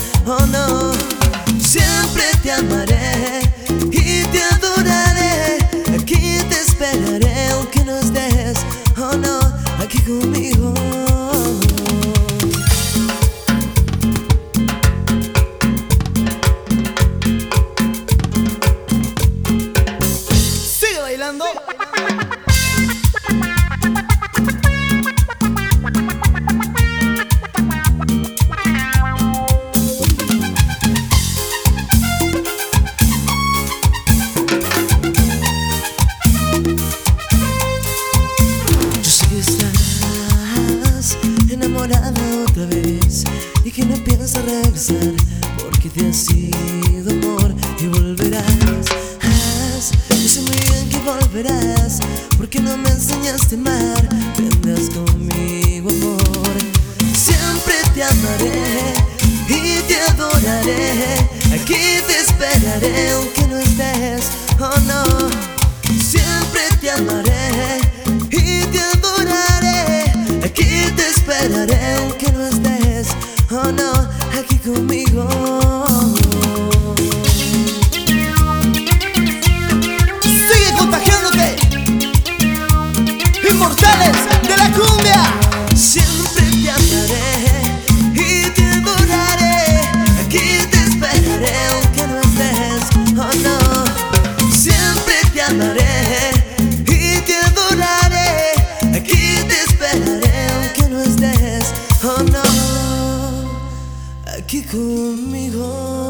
oh no. Siempre te amaré y te adoraré. Aquí te esperaré aunque no estés, oh no, aquí conmigo. Sigue bailando. Otra vez y que no piensas regresar porque te has ido, amor, y volverás. Yo sé muy bien que volverás porque no me enseñaste a amar. Vendrás conmigo, amor. Siempre te amaré y te adoraré. Aquí te esperaré aunque no estés, oh no. Siempre te amaré y te adoraré. Aquí te esperaré aunque no estés, oh no, aquí conmigo. Sigue contagiándote. Inmortales de la cumbia. Siempre te amaré y te adoraré. Aquí te esperaré aunque no estés, oh no. Siempre te amaré y te adoraré. Aquí te esperaré aunque no estés, oh no, aquí conmigo.